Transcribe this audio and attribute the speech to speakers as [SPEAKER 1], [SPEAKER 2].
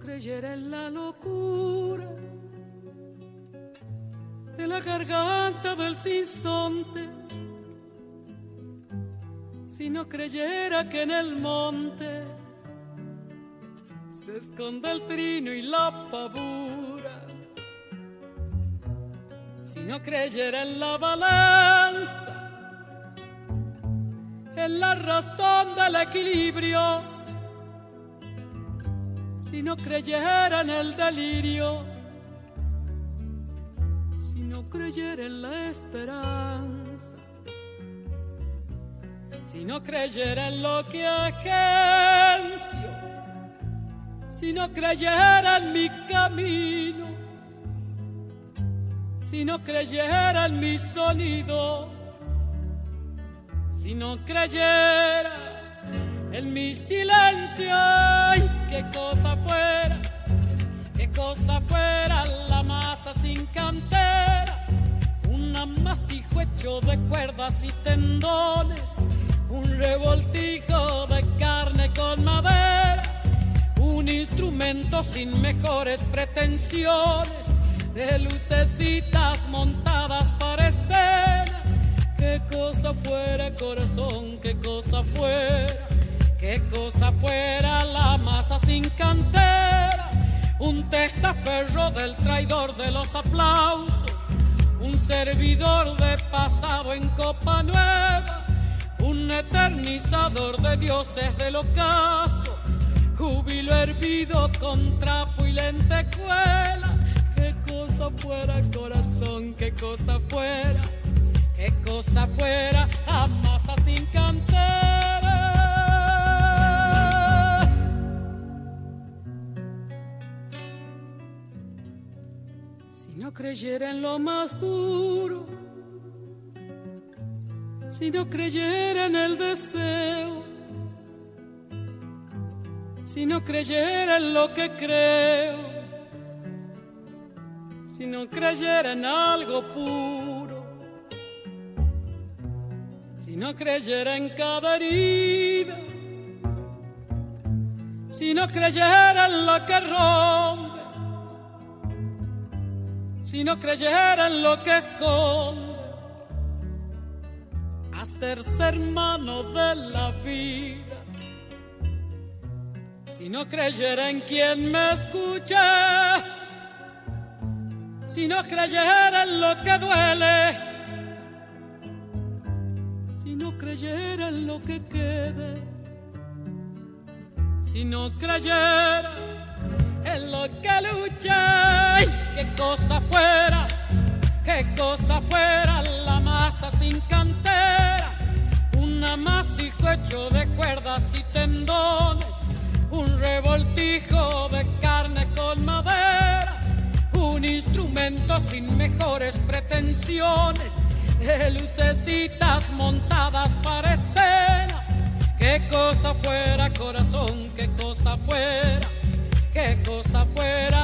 [SPEAKER 1] creyera en la locura de la garganta del sinsonte, si no creyera que en el monte se esconde el trino y la pavura, si no creyera en la balanza, en la razón del equilibrio, si no creyera en el delirio, si no creyera en la esperanza, si no creyera en lo que agencio, si no creyera en mi camino, si no creyera en mi sonido, si no creyera en mi silencio, ¡ay, qué cosa fuera la masa sin cantera! Un amasijo hecho de cuerdas y tendones, un revoltijo de carne con madera, un instrumento sin mejores pretensiones, de lucecitas montadas para escena. Qué cosa fuera, corazón, qué cosa fuera la masa sin cantera, un testaferro del traidor de los aplausos, un servidor de pasado en copa nueva, un eternizador de dioses del ocaso, júbilo hervido con trapo y lentejuela. Qué cosa fuera, corazón, qué cosa fuera a masa sin cantera. Si no creyera en lo más duro, si no creyera en el deseo, si no creyera en lo que creo, si no creyera en algo puro, si no creyera en cada herida, si no creyera en lo que rompe, si no creyera en lo que esconde, hacerse hermano de la vida, si no creyera en quien me escucha, si no creyera en lo que duele, si no creyera en lo que quede, si no creyera en lo que lucha, ¡ay, qué cosa fuera la masa sin cantera! Un amasijo hecho de cuerdas y tendones, un revoltijo de carne con madera, un instrumento sin mejores pretensiones, de lucecitas montadas para escena. Qué cosa fuera, corazón, qué cosa fuera